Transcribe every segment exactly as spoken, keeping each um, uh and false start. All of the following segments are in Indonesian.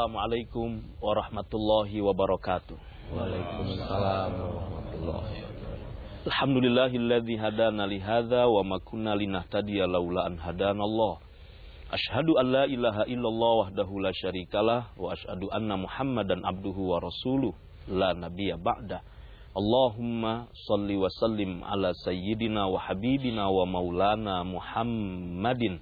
Assalamualaikum warahmatullahi wabarakatuh. Waalaikumsalam warahmatullahi wabarakatuh. Alhamdulillahilladzi hadana li hadza wa ma kunna linahtadiya laula an hadanallah. Asyhadu an la ilaha illallah wahdahu la syarikalah wa asyhadu anna Muhammadan abduhu wa rasuluh la nabiyya ba'da. Allahumma shalli wa sallim ala sayyidina wa habibina wa maulana Muhammadin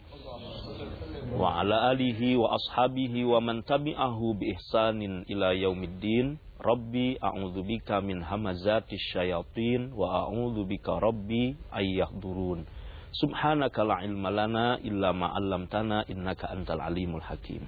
wa ala alihi wa ashabihi wa man tabi'ahu bi ihsanin ila yaumiddin. Rabbi a'udzubika min hamazatis syayatin wa a'udzubika rabbi ayyahdurun. Subhanaka la ilma lana illa ma 'allamtana innaka antal alimul hakim.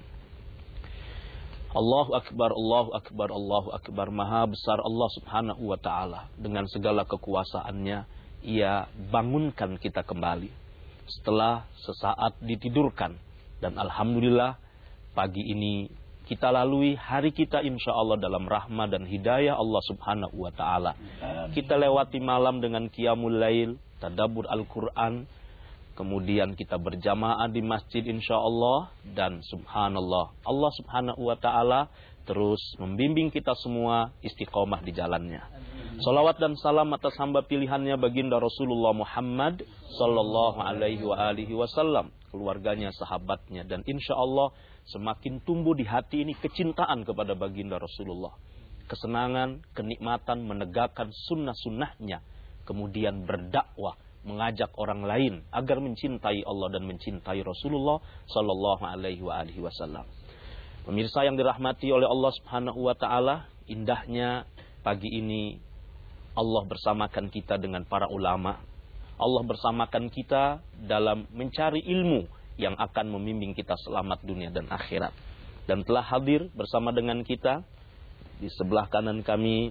Allahu akbar, Allahu akbar, Allahu akbar. Maha besar Allah Subhanahu wa taala. Dengan segala kekuasaannya, Ia bangunkan kita kembali setelah sesaat ditidurkan. Dan alhamdulillah pagi ini kita lalui hari kita insya Allah dalam rahmah dan hidayah Allah Subhanahu wa ta'ala. Kita lewati malam dengan qiyamul lail, tadabbur Al-Quran. Kemudian kita berjamaah di masjid insya Allah. Dan subhanallah, Allah Subhanahu wa ta'ala terus membimbing kita semua istiqomah di jalannya. Salawat dan salam atas hamba pilihannya baginda Rasulullah Muhammad sallallahu alaihi wa alihi wasallam, keluarganya, sahabatnya, dan insya Allah semakin tumbuh di hati ini kecintaan kepada baginda Rasulullah, kesenangan, kenikmatan menegakkan sunnah-sunnahnya, kemudian berdakwah, mengajak orang lain agar mencintai Allah dan mencintai Rasulullah sallallahu alaihi wa alihi wasallam. Pemirsa yang dirahmati oleh Allah Subhanahu wa taala, indahnya pagi ini Allah bersamakan kita dengan para ulama. Allah bersamakan kita dalam mencari ilmu yang akan membimbing kita selamat dunia dan akhirat. Dan telah hadir bersama dengan kita di sebelah kanan kami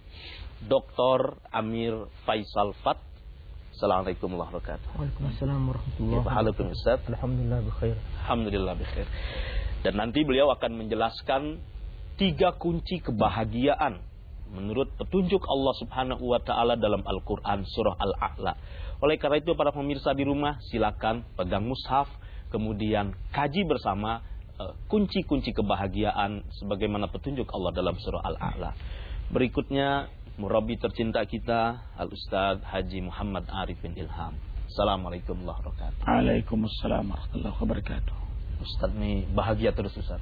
Doktor Amir Faisal Fat. Assalamualaikum warahmatullahi wabarakatuh. Waalaikumsalam warahmatullahi wabarakatuh. Ustaz. Alhamdulillah bikhair. Alhamdulillah bikhair. Dan nanti beliau akan menjelaskan tiga kunci kebahagiaan menurut petunjuk Allah Subhanahu wa taala dalam Al-Qur'an surah Al-A'la. Oleh karena itu para pemirsa di rumah silakan pegang mushaf, kemudian kaji bersama kunci-kunci uh, kebahagiaan sebagaimana petunjuk Allah dalam surah Al-A'la. Berikutnya murabi tercinta kita Al-Ustaz Haji Muhammad Arifin Ilham. Assalamualaikum warahmatullahi wabarakatuh. Waalaikumsalam warahmatullahi wabarakatuh. Ustaz nih bahagia terus Ustaz.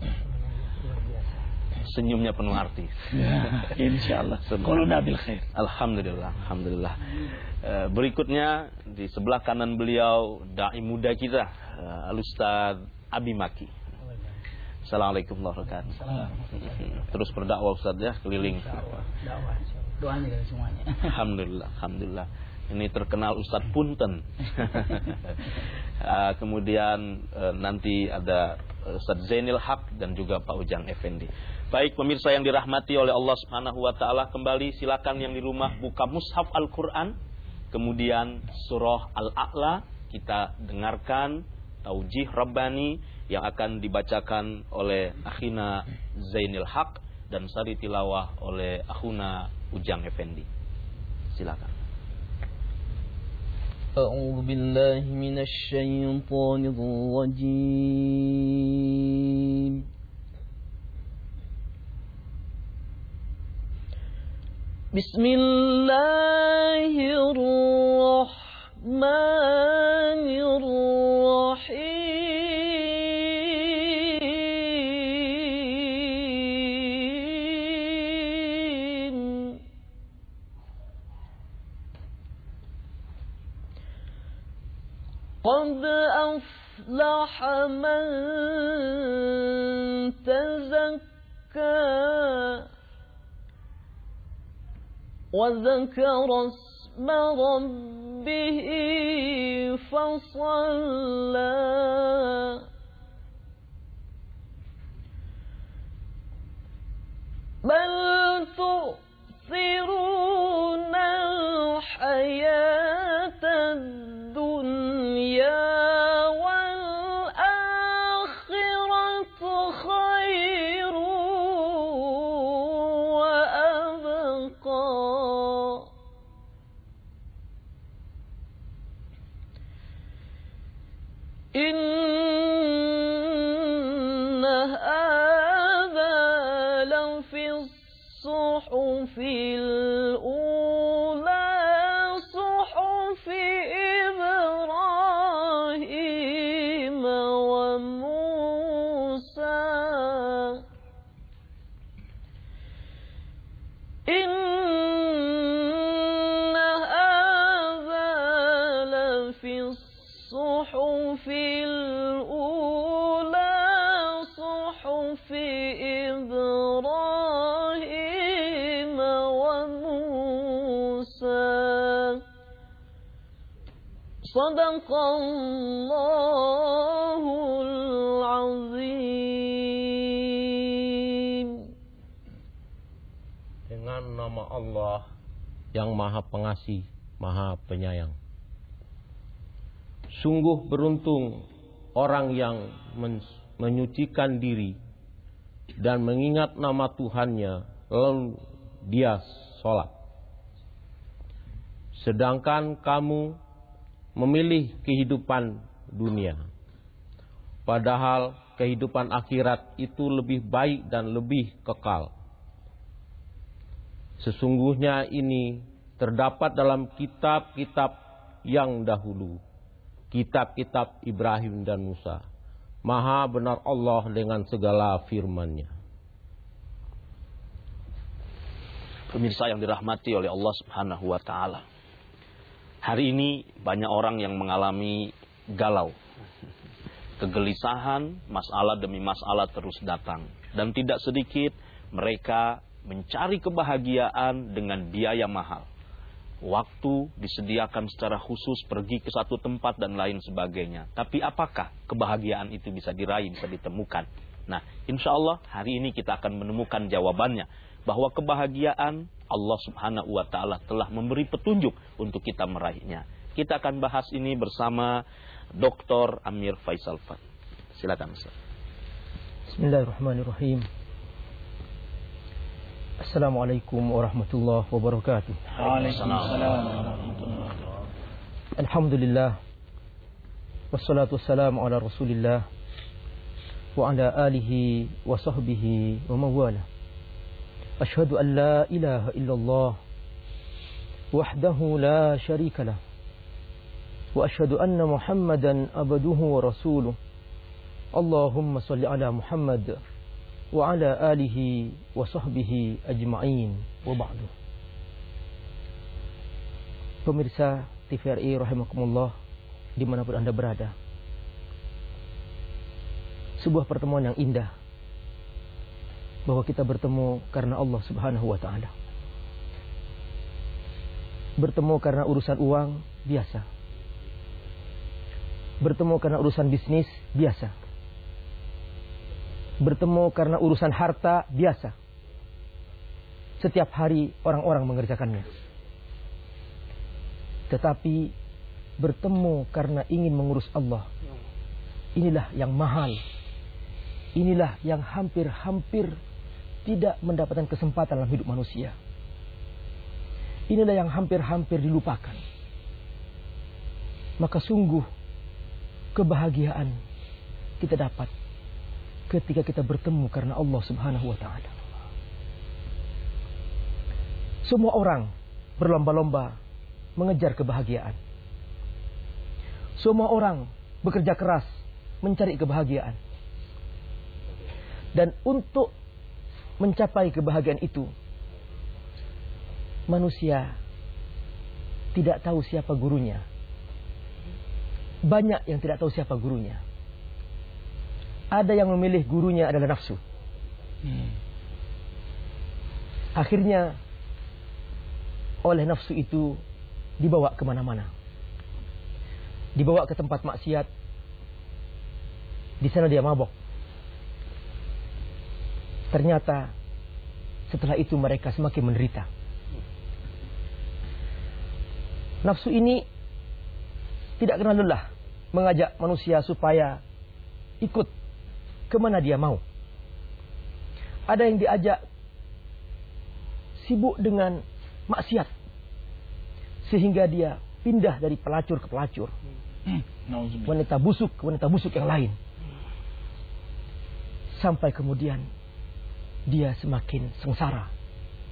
Senyumnya penuh arti. Ya, insyaallah. Quluna bil khair. Alhamdulillah, alhamdulillah. Uh, berikutnya di sebelah kanan beliau dai muda kita, uh, Al-Ustaz Abi Maki. Assalamualaikum warahmatullahi wabarakatuh. Terus berdakwah Ustaz ya, keliling. Dakwah. Doanya dari semuanya. Alhamdulillah, alhamdulillah. Ini terkenal Ustadz Punten. uh, kemudian uh, nanti ada Ustadz Zainil Haq dan juga Pak Ujang Effendi. Baik pemirsa yang dirahmati oleh Allah Subhanahu wa taala, kembali silakan yang di rumah buka mushaf Al-Qur'an. Kemudian surah Al-A'la kita dengarkan taujih Rabbani yang akan dibacakan oleh akhina Zainil Haq dan sari tilawah oleh akhuna Ujang Effendi. Silakan. أعوذ بالله من الشيطان الرجيم بسم الله الرحمن الرحيم قد أفلح من تزكى وذكر اسم ربه فصلى بل تؤثرون الحياة الدنيا والآخرة خير وأبقى إن الصحف الأولى صحف إبراهيم وموسى إن هذا لفي الصحف الأولى صحف إبراهيم وموسى صدق الله العظيم. Dengan nama Allah yang Maha Pengasih, Maha Penyayang. Sungguh beruntung orang yang men menyucikan diri dan mengingat nama Tuhannya, lalu dia sholat. Sedangkan kamu memilih kehidupan dunia, padahal kehidupan akhirat itu lebih baik dan lebih kekal. Sesungguhnya ini terdapat dalam kitab-kitab yang dahulu, kitab-kitab Ibrahim dan Musa. Maha benar Allah dengan segala firman-Nya. Pemirsa yang dirahmati oleh Allah Subhanahu wa taala. Hari ini banyak orang yang mengalami galau. Kegelisahan, masalah demi masalah terus datang, dan tidak sedikit mereka mencari kebahagiaan dengan biaya mahal. Waktu disediakan secara khusus, pergi ke satu tempat dan lain sebagainya. Tapi apakah kebahagiaan itu bisa diraih, bisa ditemukan? Nah, insya Allah hari ini kita akan menemukan jawabannya. Bahwa kebahagiaan Allah Subhanahu wa ta'ala telah memberi petunjuk untuk kita meraihnya. Kita akan bahas ini bersama Doktor Amir Faisal Fad. Silakan Ustaz. Bismillahirrahmanirrahim. Assalamualaikum warahmatullahi wabarakatuh. Waalaikumsalam. Alhamdulillah. Wassalatu wassalamu ala Rasulillah wa ala alihi wa sahbihi wa mawala. Asyhadu an la ilaha illallah wahdahu la syarika lah. Wa asyhadu anna Muhammadan abduhu wa rasuluh. Allahumma salli ala Muhammad wa ala alihi wa sahbihi ajma'in wa ba'du. Pemirsa T V R I rahimakumullah dimanapun Anda berada, sebuah pertemuan yang indah, bahwa kita bertemu karena Allah Subhanahu wa ta'ala. Bertemu karena urusan uang, biasa. Bertemu karena urusan bisnis, biasa. Bertemu karena urusan harta, biasa. Setiap hari orang-orang mengerjakannya. Tetapi bertemu karena ingin mengurus Allah, inilah yang mahal. Inilah yang hampir-hampir tidak mendapatkan kesempatan dalam hidup manusia. Inilah yang hampir-hampir dilupakan. Maka sungguh kebahagiaan kita dapat ketika kita bertemu karena Allah Subhanahu wa ta'ala. Semua orang berlomba-lomba mengejar kebahagiaan. Semua orang bekerja keras mencari kebahagiaan. Dan untuk mencapai kebahagiaan itu, manusia tidak tahu siapa gurunya. Banyak yang tidak tahu siapa gurunya. Ada yang memilih gurunya adalah nafsu. Hmm. Akhirnya oleh nafsu itu dibawa kemana-mana. Dibawa ke tempat maksiat. Di sana dia mabok. Ternyata setelah itu mereka semakin menderita. Nafsu ini tidak kenal lelah mengajak manusia supaya ikut kemana dia mau. Ada yang diajak sibuk dengan maksiat, sehingga dia pindah dari pelacur ke pelacur, wanita busuk ke wanita busuk yang lain, sampai kemudian dia semakin sengsara,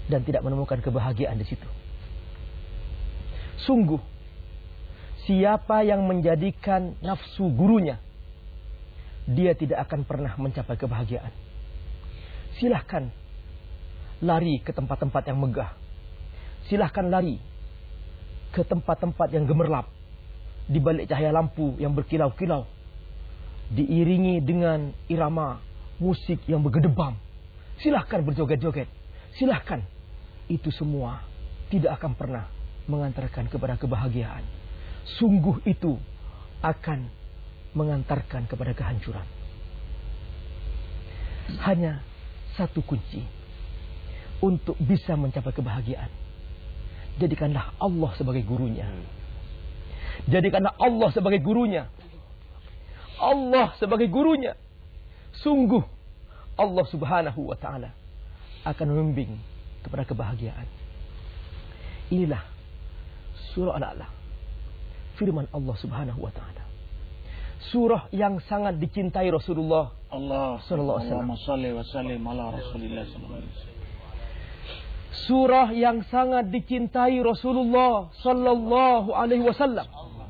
dan tidak menemukan kebahagiaan di situ. Sungguh, siapa yang menjadikan nafsu gurunya, dia tidak akan pernah mencapai kebahagiaan. Silahkan lari ke tempat-tempat yang megah. Silahkan lari ke tempat-tempat yang gemerlap, di balik cahaya lampu yang berkilau-kilau, diiringi dengan irama musik yang bergedebam. Silahkan berjoget-joget. Silahkan. Itu semua tidak akan pernah mengantarkan kepada kebahagiaan. Sungguh itu akan mengantarkan kepada kehancuran. Hanya satu kunci untuk bisa mencapai kebahagiaan. Jadikanlah Allah sebagai gurunya. Jadikanlah Allah sebagai gurunya. Allah sebagai gurunya. Sungguh Allah subhanahu wa ta'ala akan membimbing kepada kebahagiaan. Inilah surah Al-A'la, firman Allah subhanahu wa ta'ala. Surah yang sangat dicintai Rasulullah Allah sallallahu alaihi wasallam. Allahumma shalli wa sallim ala Rasulillah sallallahu alaihi wasallam. Surah yang sangat dicintai Rasulullah sallallahu alaihi wasallam.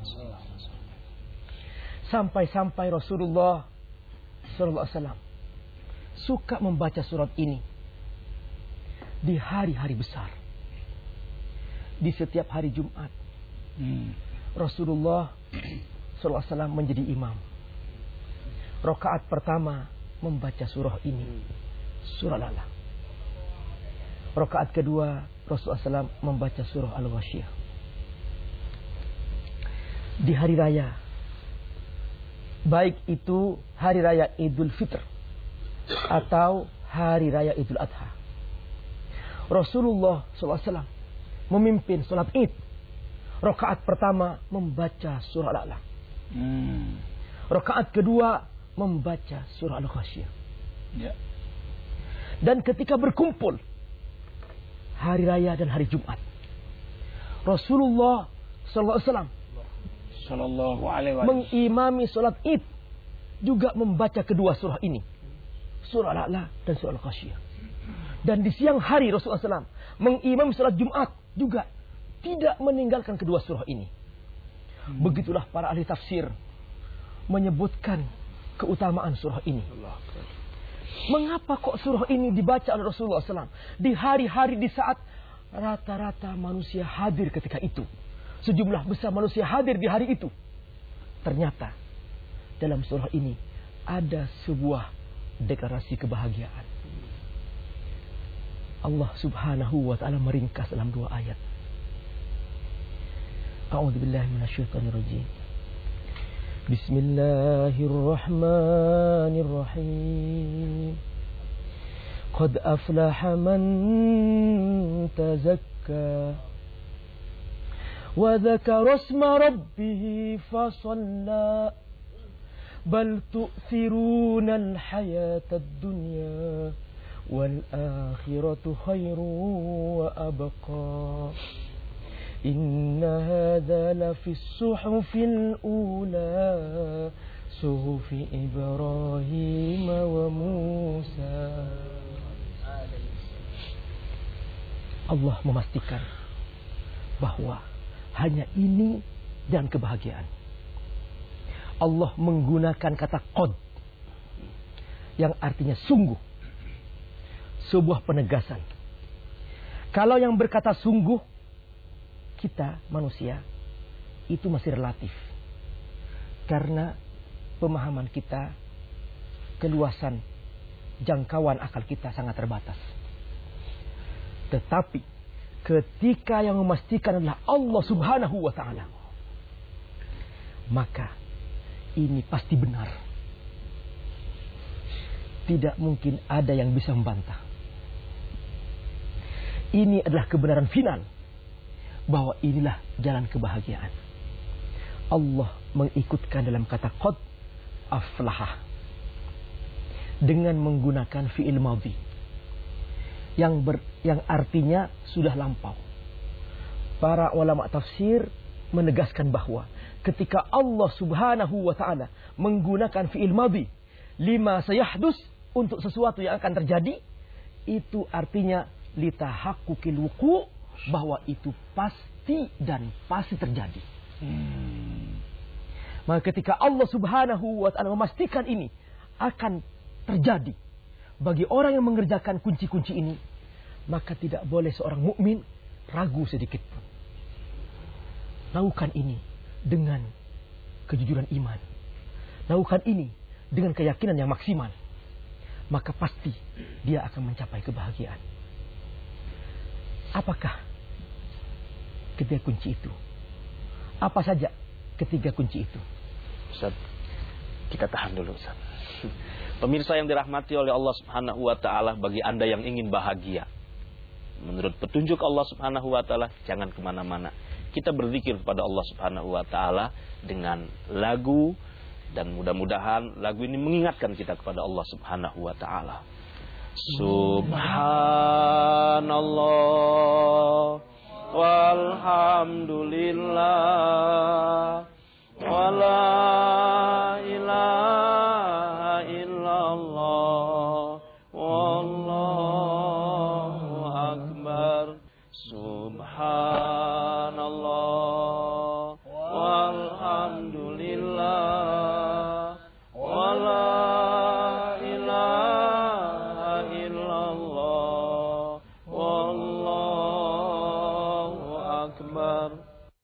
Sampai-sampai Rasulullah sallallahu alaihi wasallam suka membaca surat ini di hari-hari besar. Di setiap hari Jumat, hmm. Rasulullah sallallahu alaihi wasallam menjadi imam. Rakaat pertama membaca surah ini, surah Al-A'la. Rakaat kedua Rasulullah sallallahu alaihi wasallam membaca surah Al-Ghasyiyah. Di hari raya, baik itu hari raya Idul Fitr atau hari raya Idul Adha, Rasulullah sallallahu alaihi wasallam memimpin sholat Id. Rakaat pertama membaca surah Al-A'la. Hmm. Rakaat kedua membaca surah Al-Ghasyiyah. Ya. Dan ketika berkumpul hari raya dan hari Jumat, Rasulullah sallallahu alaihi wasallam sallallahu alaihi wasallam mengimami sholat Id, juga membaca kedua surah ini, surah Al-A'la dan surah Al-Ghasyiyah. Dan di siang hari Rasulullah sallallahu alaihi wasallam mengimami sholat Jumat, juga tidak meninggalkan kedua surah ini. Hmm. Begitulah para ahli tafsir menyebutkan keutamaan surah ini. Mengapa kok surah ini dibaca oleh Rasulullah sallallahu alaihi wasallam di hari-hari, di saat rata-rata manusia hadir ketika itu, sejumlah besar manusia hadir di hari itu? Ternyata dalam surah ini ada sebuah deklarasi kebahagiaan. Allah subhanahu wa ta'ala meringkas dalam dua ayat. A'udzubillahi minasyaitonirrajim. Bismillahirrahmanirrahim. Qad aflaha man tazakka wa dzakara isma rabbih fasalla bal tu'thiruna al-hayata ad-dunya wal akhiratu khairu wa abqa. Inna hadza la fi as-suhufil ula suhufi Ibrahim wa Musa. Allah memastikan bahwa hanya ini dan kebahagiaan. Allah menggunakan kata qad yang artinya sungguh, sebuah penegasan. Kalau yang berkata sungguh, kita manusia itu masih relatif, karena pemahaman kita, keluasan jangkauan akal kita sangat terbatas. Tetapi ketika yang memastikan adalah Allah subhanahu wa ta'ala, maka ini pasti benar. Tidak mungkin ada yang bisa membantah. Ini adalah kebenaran final, bahwa inilah jalan kebahagiaan. Allah mengikutkan dalam kata qad aflaha dengan menggunakan fi'il madhi yang ber, yang artinya sudah lampau. Para ulama tafsir menegaskan bahwa ketika Allah subhanahu wa ta'ala menggunakan fi'il madhi lima sayahdus, untuk sesuatu yang akan terjadi, itu artinya litahaqqukil wuqu', bahwa itu pasti dan pasti terjadi. Hmm. Maka ketika Allah Subhanahu wa ta'ala memastikan ini akan terjadi bagi orang yang mengerjakan kunci-kunci ini, maka tidak boleh seorang mukmin ragu sedikit pun. Lakukan ini dengan kejujuran iman. Lakukan ini dengan keyakinan yang maksimal. Maka pasti dia akan mencapai kebahagiaan. Apakah ketiga kunci itu? Apa saja ketiga kunci itu? Ustaz, kita tahan dulu Ustaz. Pemirsa yang dirahmati oleh Allah Subhanahu wa ta'ala, bagi Anda yang ingin bahagia menurut petunjuk Allah Subhanahu wa ta'ala, jangan kemana-mana. Kita berzikir kepada Allah Subhanahu wa ta'ala dengan lagu, dan mudah-mudahan lagu ini mengingatkan kita kepada Allah Subhanahu wa ta'ala. Subhanallah walhamdulillah wala ilaha illallah wallahu akbar. Subhanallah walhamdulillah wala ilaha illallah wallahu akbar.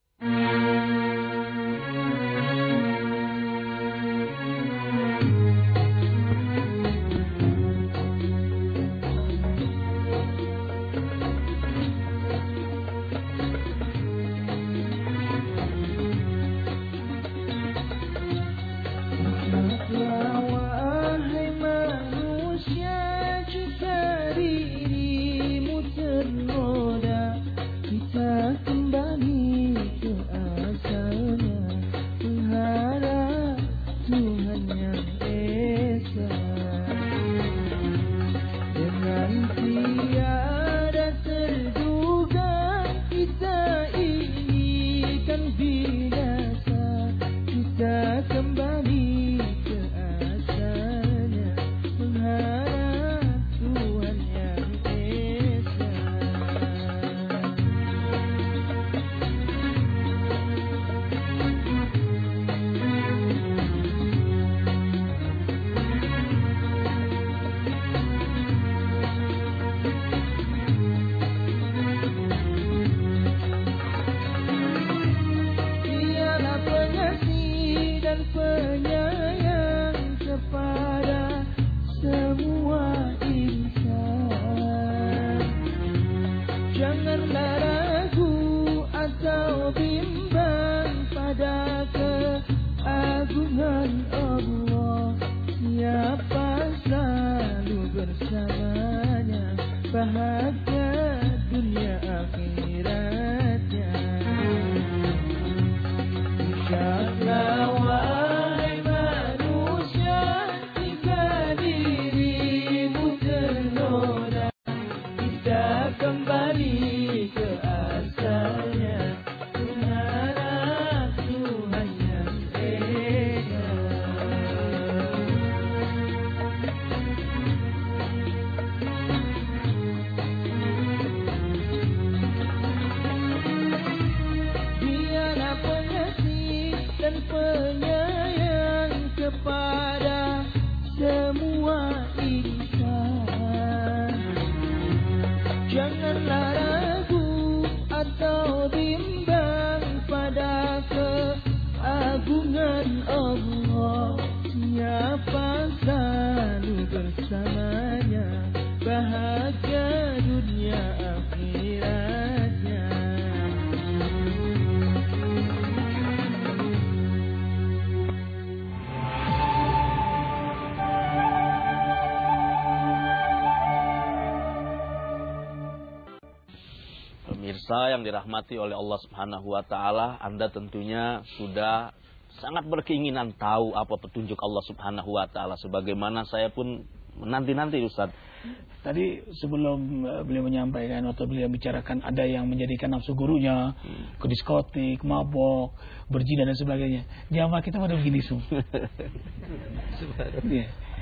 Pemirsa yang dirahmati oleh Allah Subhanahu wa ta'ala, Anda tentunya sudah sangat berkeinginan tahu apa petunjuk Allah Subhanahu wa ta'ala, sebagaimana saya pun menanti-nanti Ustaz. Tadi sebelum beliau menyampaikan atau beliau bicarakan ada yang menjadikan nafsu gurunya hmm. ke diskotik, mabok, berzina dan sebagainya. Jamaah kita pada begini semua. Ya.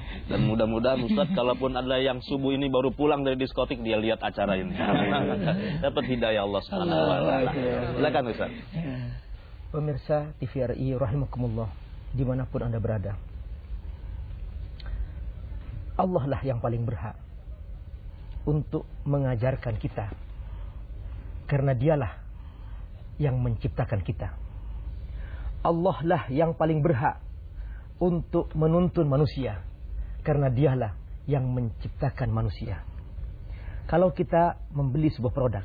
Dan mudah-mudahan Ustaz, kalaupun ada yang subuh ini baru pulang dari diskotik, dia lihat acara ini. Dapat hidayah Allah Subhanahu wa taala. Silakan Ustaz. Pemirsa T V R I rahimakumullah, dimanapun Anda berada, Allah lah yang paling berhak untuk mengajarkan kita, karena dialah yang menciptakan kita. Allah lah yang paling berhak untuk menuntun manusia, karena dialah yang menciptakan manusia. Kalau kita membeli sebuah produk,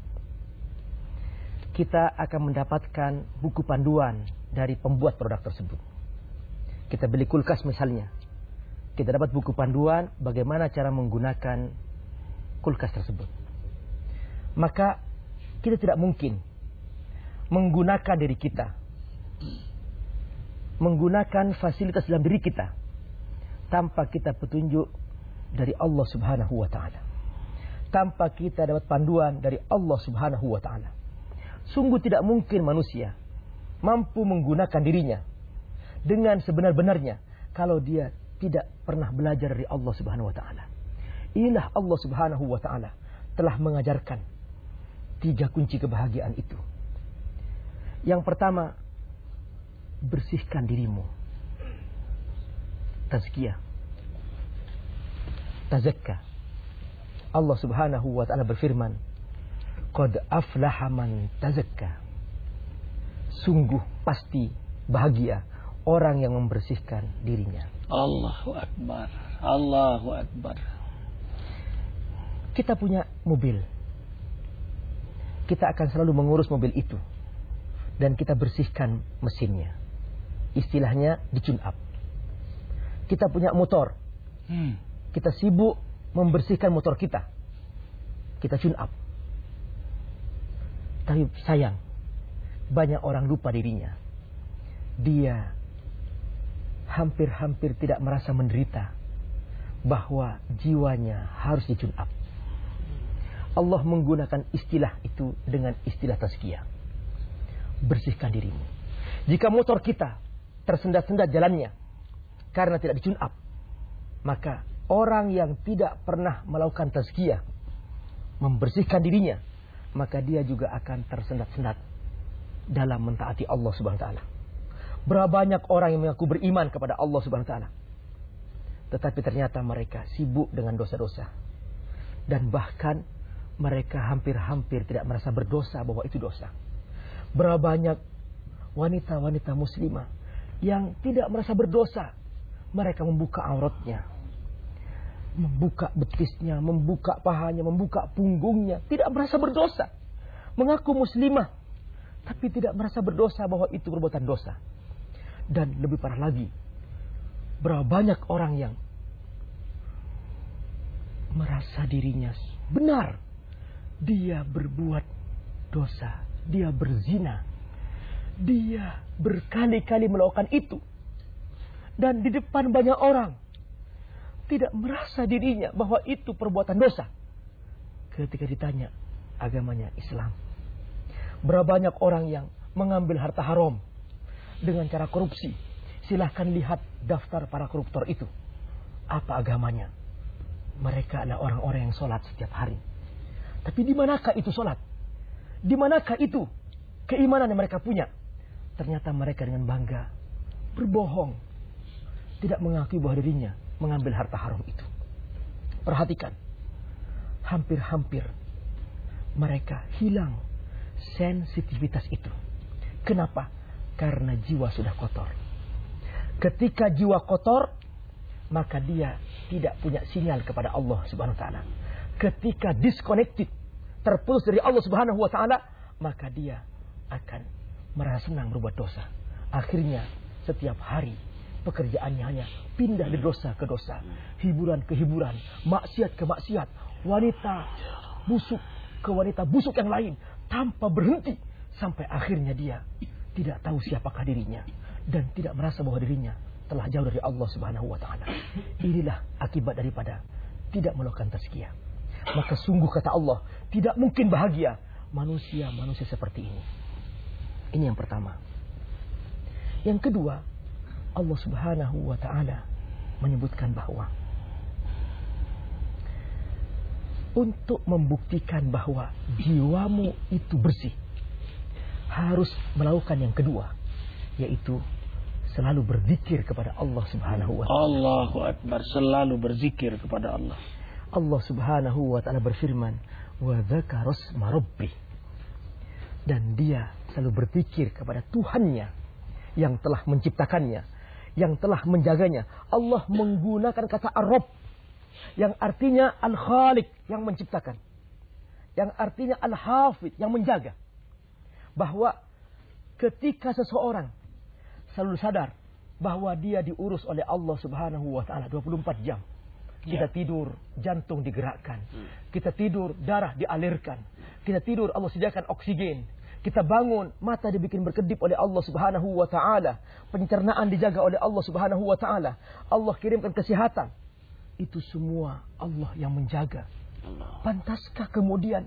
kita akan mendapatkan buku panduan dari pembuat produk tersebut. Kita beli kulkas misalnya, kita dapat buku panduan bagaimana cara menggunakan kulkas tersebut. Maka kita tidak mungkin menggunakan diri kita, menggunakan fasilitas dalam diri kita tanpa kita petunjuk dari Allah Subhanahu wa taala, tanpa kita dapat panduan dari Allah Subhanahu wa taala. Sungguh tidak mungkin manusia mampu menggunakan dirinya dengan sebenar-benarnya kalau dia tidak pernah belajar dari Allah Subhanahu wa taala. Inilah Allah Subhanahu wa taala telah mengajarkan tiga kunci kebahagiaan itu. Yang pertama, bersihkan dirimu. Tazkiyah. Tazakka. Allah Subhanahu wa taala berfirman, "Qad aflaha man tazakka." Sungguh pasti bahagia orang yang membersihkan dirinya. Allahu Akbar. Allahu Akbar. Kita punya mobil. Kita akan selalu mengurus mobil itu. Dan kita bersihkan mesinnya. Istilahnya di-tune up. Kita punya motor. Hmm. Kita sibuk membersihkan motor kita. Kita tune up. Tapi sayang, banyak orang lupa dirinya. Dia hampir-hampir tidak merasa menderita bahwa jiwanya harus di-tune up. Allah menggunakan istilah itu dengan istilah tazkiyah. Bersihkan dirimu. Jika motor kita tersendat-sendat jalannya karena tidak di-tune up, maka orang yang tidak pernah melakukan tazkiyah, membersihkan dirinya, maka dia juga akan tersendat-sendat dalam mentaati Allah Subhanahu wa taala. Berapa banyak orang yang mengaku beriman kepada Allah Subhanahu wa taala, tetapi ternyata mereka sibuk dengan dosa-dosa. Dan bahkan mereka hampir-hampir tidak merasa berdosa bahwa itu dosa. Berapa banyak wanita-wanita muslimah yang tidak merasa berdosa, mereka membuka auratnya, membuka betisnya, membuka pahanya, membuka punggungnya, tidak merasa berdosa. Mengaku muslimah, tapi tidak merasa berdosa bahwa itu perbuatan dosa. Dan lebih parah lagi, berapa banyak orang yang merasa dirinya benar, dia berbuat dosa, dia berzina, dia berkali-kali melakukan itu, dan di depan banyak orang tidak merasa dirinya bahwa itu perbuatan dosa. Ketika ditanya agamanya Islam. Berapa banyak orang yang mengambil harta haram dengan cara korupsi. Silahkan lihat daftar para koruptor itu. Apa agamanya? Mereka adalah orang-orang yang sholat setiap hari. Tapi di manakah itu sholat? Di manakah itu keimanan yang mereka punya? Ternyata mereka dengan bangga berbohong, tidak mengakui bahwa dirinya mengambil harta haram itu. Perhatikan, hampir-hampir mereka hilang sensitivitas itu. Kenapa? Karena jiwa sudah kotor. Ketika jiwa kotor, maka dia tidak punya sinyal kepada Allah Subhanahu wa taala. Ketika disconnected, terputus dari Allah Subhanahu wa taala, maka dia akan merasa senang berbuat dosa. Akhirnya setiap hari pekerjaannya hanya pindah dari dosa ke dosa, hiburan ke hiburan, maksiat ke maksiat, wanita busuk ke wanita busuk yang lain, tanpa berhenti, sampai akhirnya dia tidak tahu siapakah dirinya dan tidak merasa bahwa dirinya telah jauh dari Allah Subhanahu wa taala. Inilah akibat daripada tidak melakukan tazkiyah. Maka sungguh kata Allah, tidak mungkin bahagia manusia-manusia seperti ini. Ini yang pertama. Yang kedua, Allah Subhanahu wa taala menyebutkan bahwa untuk membuktikan bahwa jiwamu itu bersih, harus melakukan yang kedua, yaitu selalu berzikir kepada Allah Subhanahu wa ta'ala. Allahu Akbar, selalu berzikir kepada Allah. Allah Subhanahu wa ta'ala berfirman, wa dzakara isma rabbih, dan dia selalu berzikir kepada Tuhannya yang telah menciptakannya, yang telah menjaganya. Allah menggunakan kata Ar-Rabb, yang artinya Al-Khaliq, yang menciptakan, yang artinya Al-Hafidh, yang menjaga. Bahwa ketika seseorang selalu sadar bahwa dia diurus oleh Allah Subhanahu wa ta'ala dua puluh empat jam. Kita ya. tidur, jantung digerakkan. Kita tidur, darah dialirkan. Kita tidur, Allah sediakan oksigen. Kita bangun, mata dibikin berkedip oleh Allah Subhanahu wa ta'ala. Pencernaan dijaga oleh Allah Subhanahu wa ta'ala. Allah kirimkan kesehatan. Itu semua Allah yang menjaga. Pantaskah kemudian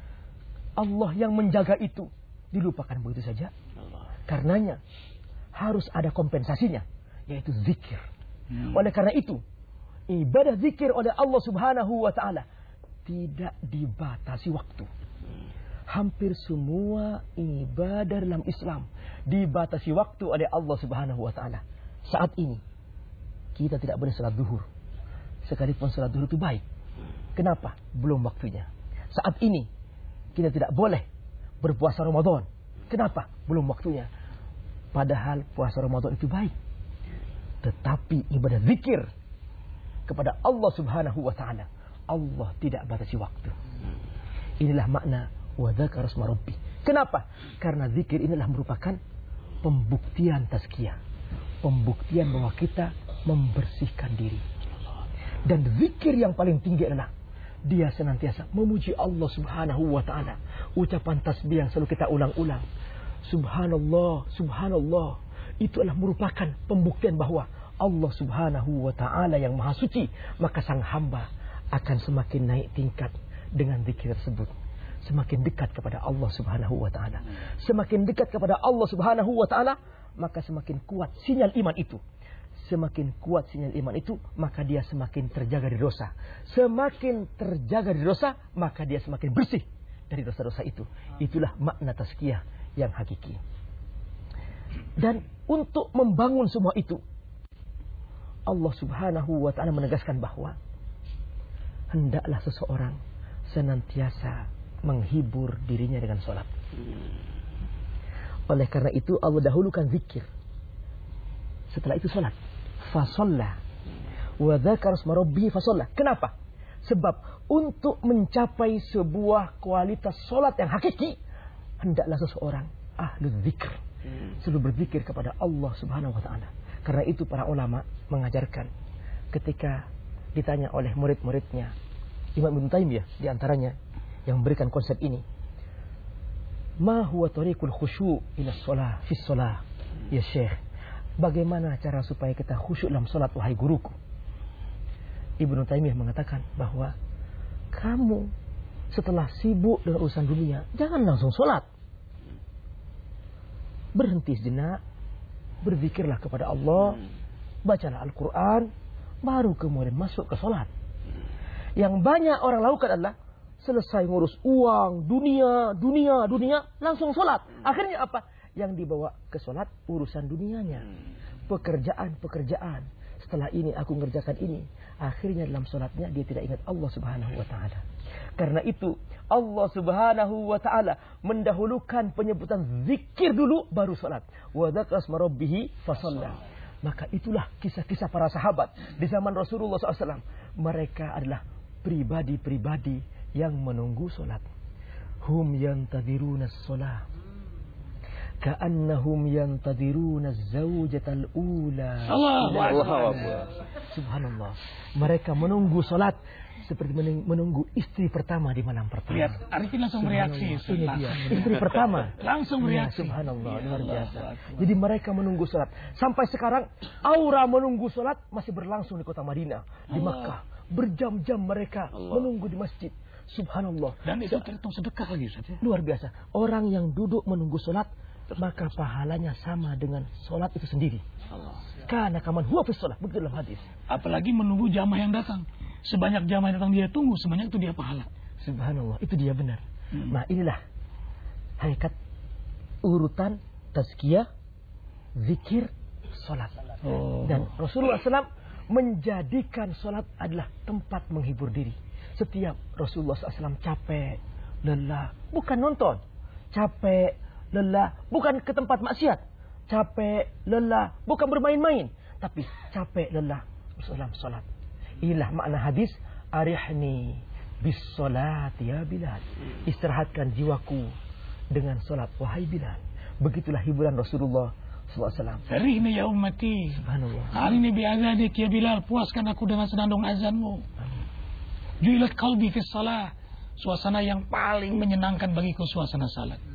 Allah yang menjaga itu dilupakan begitu saja? Karenanya harus ada kompensasinya, yaitu zikir. Hmm. Oleh karena itu, ibadah zikir oleh Allah Subhanahu wa ta'ala tidak dibatasi waktu. Hampir semua ibadah dalam Islam dibatasi waktu oleh Allah Subhanahu wa ta'ala. Saat ini kita tidak boleh salat zuhur, sekalipun salat zuhur itu baik. Kenapa? Belum waktunya. Saat ini kita tidak boleh berpuasa Ramadan. Kenapa? Belum waktunya. Padahal puasa Ramadan itu baik. Tetapi ibadah zikir kepada Allah Subhanahu wa ta'ala, Allah tidak batasi waktu. Inilah makna wa dzakara isma rabbih. Kenapa? Karena zikir inilah merupakan pembuktian tazkiyah, pembuktian bahwa kita membersihkan diri. Dan zikir yang paling tinggi adalah dia senantiasa memuji Allah Subhanahu wa ta'ala. Ucapan tasbih yang selalu kita ulang-ulang, Subhanallah, Subhanallah, itu adalah merupakan pembuktian bahwa Allah Subhanahu wa ta'ala yang maha suci. Maka sang hamba akan semakin naik tingkat dengan zikir tersebut. Semakin dekat kepada Allah Subhanahu wa ta'ala. Semakin dekat kepada Allah Subhanahu wa ta'ala, maka semakin kuat sinyal iman itu. Semakin kuat sinyal iman itu, maka dia semakin terjaga dari dosa. Semakin terjaga dari dosa, maka dia semakin bersih dari dosa-dosa itu. Itulah makna tazkiyah yang hakiki. Dan untuk membangun semua itu, Allah Subhanahu wa ta'ala menegaskan bahwa hendaklah seseorang senantiasa menghibur dirinya dengan sholat. Oleh karena itu Allah dahulukan zikir, setelah itu sholat. Fasalla wa dzakara isma rabbih fasalla. Kenapa? Sebab untuk mencapai sebuah kualitas sholat yang hakiki, hendaklah seseorang ahlul zikr, selalu berzikir kepada Allah Subhanahu wa ta'ala. Karena itu para ulama mengajarkan, ketika ditanya oleh murid-muridnya, Imam Ibnu Taimiyah di antaranya yang memberikan konsep ini, ma huwa tariqul khusyu' ila shalah fi shalah ya Syekh, bagaimana cara supaya kita khusyuk dalam salat wahai guruku? Ibnu Taimiyah mengatakan bahwa kamu setelah sibuk dengan urusan dunia, jangan langsung salat. Berhenti sejenak, berzikirlah kepada Allah, bacalah Al-Quran, baru kemudian masuk ke salat. Yang banyak orang lakukan adalah selesai ngurus uang, dunia, dunia, dunia, langsung salat. Akhirnya apa? Yang dibawa ke salat urusan dunianya, pekerjaan-pekerjaan. Setelah ini aku mengerjakan ini. Akhirnya dalam salatnya dia tidak ingat Allah Subhanahu wa ta'ala. Karena itu Allah Subhanahu wa ta'ala mendahulukan penyebutan zikir dulu baru salat. Wa dzakara isma rabbih fasalla. Maka itulah kisah-kisah para sahabat di zaman Rasulullah shallallahu alaihi wasallam. Mereka adalah pribadi-pribadi yang menunggu salat. Hum yantadhiruna as-salah ka'annahum yantadhiruna az-zawjatal ula. Allahu Akbar. Subhanallah. Mereka menunggu salat seperti menunggu istri pertama di malam pertama. Lihat, Arifin langsung bereaksi. Ini dia, istri pertama. Langsung bereaksi. Ya, subhanallah, luar biasa. Jadi mereka menunggu salat. Sampai sekarang aura menunggu salat masih berlangsung di kota Madinah, di Makkah. Berjam-jam mereka Allah menunggu di masjid. Subhanallah. Dan itu terhitung sedekah lagi, Ustaz. Luar biasa. Orang yang duduk menunggu salat maka pahalanya sama dengan sholat itu sendiri. Allah. Karena kaman huwa fi sholat, begitu dalam hadis. Apalagi menunggu jamaah yang datang. Sebanyak jamaah yang datang dia tunggu, sebanyak itu dia pahala. Subhanallah, itu dia benar. Hmm. Nah inilah hakikat urutan tazkiyah, zikir, sholat. Oh. Dan Rasulullah shallallahu alaihi wasallam menjadikan sholat adalah tempat menghibur diri. Setiap Rasulullah shallallahu alaihi wasallam capek, lelah, bukan nonton. Capek, lelah, bukan ke tempat maksiat. Capek, lelah, bukan bermain-main. Tapi capek, lelah, Rasulullah sholat. Inilah makna hadis, arihni bis sholat ya Bilal. Istirahatkan jiwaku dengan sholat, wahai Bilal. Begitulah hiburan Rasulullah sallallahu alaihi wasallam. Farihni ya ummati. Subhanallah. Alini bi adzanik ya Bilal, puaskan aku dengan senandung azanmu. Juilat qalbi fi shalah. Suasana yang paling menyenangkan bagiku suasana salat.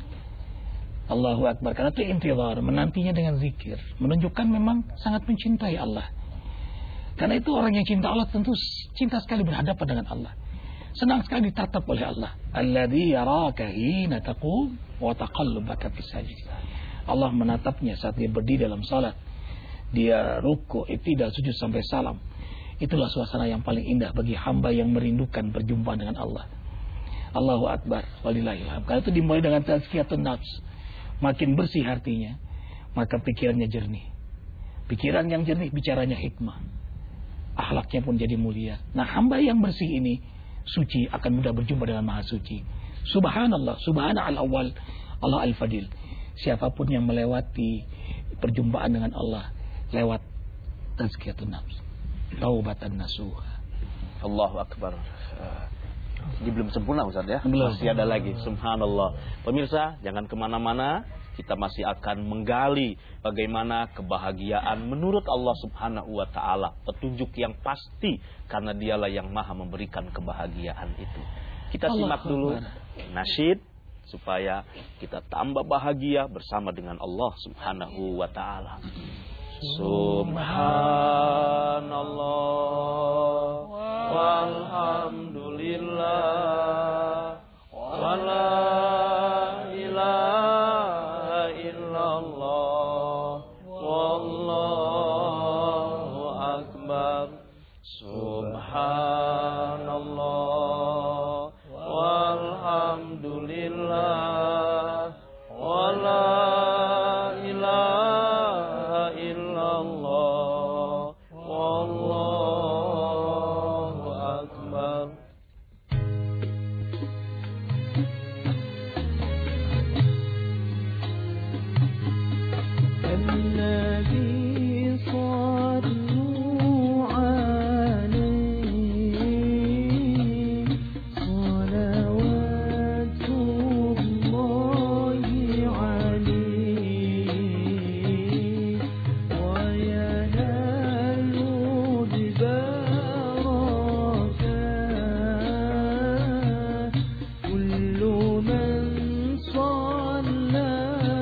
Allahu Akbar. Karena itu intizar, menantinya dengan zikir, menunjukkan memang sangat mencintai Allah. Karena itu orang yang cinta Allah tentu cinta sekali berhadapan dengan Allah. Senang sekali ditatap oleh Allah. Alladzi yaraka hina taqum wa taqallubaka fis sajid. Allah menatapnya saat dia berdiri dalam salat. Dia ruku, iktidal, sujud sampai salam. Itulah suasana yang paling indah bagi hamba yang merindukan berjumpa dengan Allah. Allahu Akbar, walillahil hamd. Karena itu dimulai dengan tazkiyatun nafs. Makin bersih hatinya, maka pikirannya jernih. Pikiran yang jernih, bicaranya hikmah. Akhlaknya pun jadi mulia. Nah, hamba yang bersih ini suci, akan mudah berjumpa dengan Maha Suci. Subhanallah, subhana al-awwal, Allah al-fadil. Siapapun yang melewati perjumpaan dengan Allah lewat tazkiyatun nafs, taubatan nasuha. Allahu Akbar. Ini belum sempurna Ustaz ya. Belum. Masih ada lagi. Subhanallah. Pemirsa, jangan kemana-mana. Kita masih akan menggali bagaimana kebahagiaan menurut Allah Subhanahu wa Ta'ala. Petunjuk yang pasti, karena Dialah yang maha memberikan kebahagiaan itu. Kita simak dulu nasyid supaya kita tambah bahagia bersama dengan Allah Subhanahu wa Ta'ala. Subhanallah walhamdulillah wala ilaha illallah wallahu akbar. Subhanallah walhamdulillah wala ilaha illallah wallahu akbar. النبي صلوا عليه صلوات الله عليه وينال البركات كل من صلى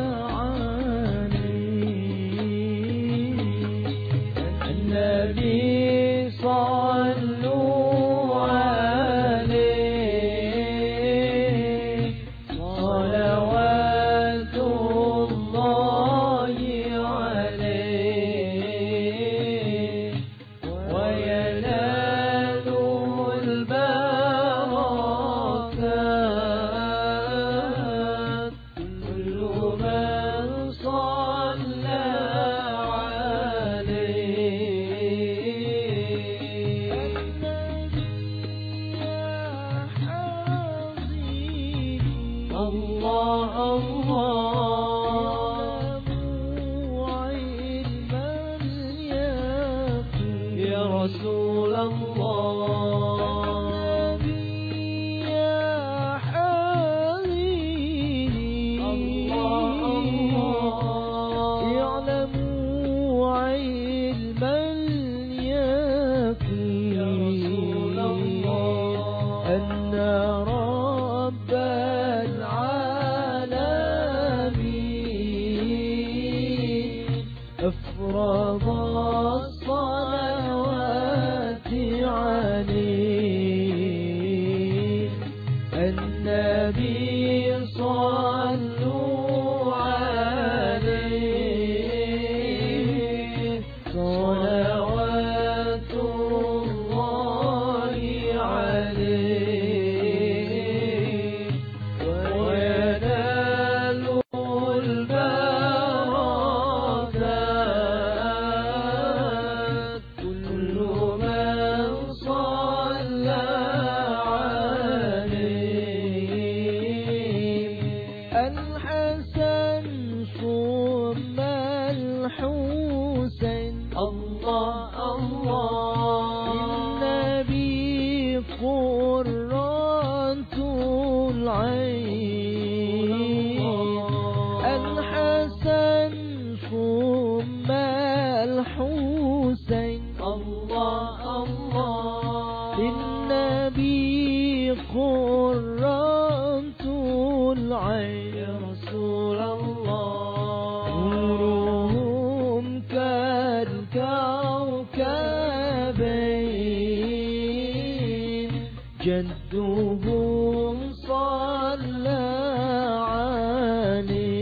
النبي صلوا عليه صلوات الله عليه وينال البركات كل من صلى الله الله يا رسول الله يا حبيبي الله الله يعلم علم اليقين يا رسول الله أن رب العالمين أفرض الصلوات عليه النبي صلوا عليه صلى عليه.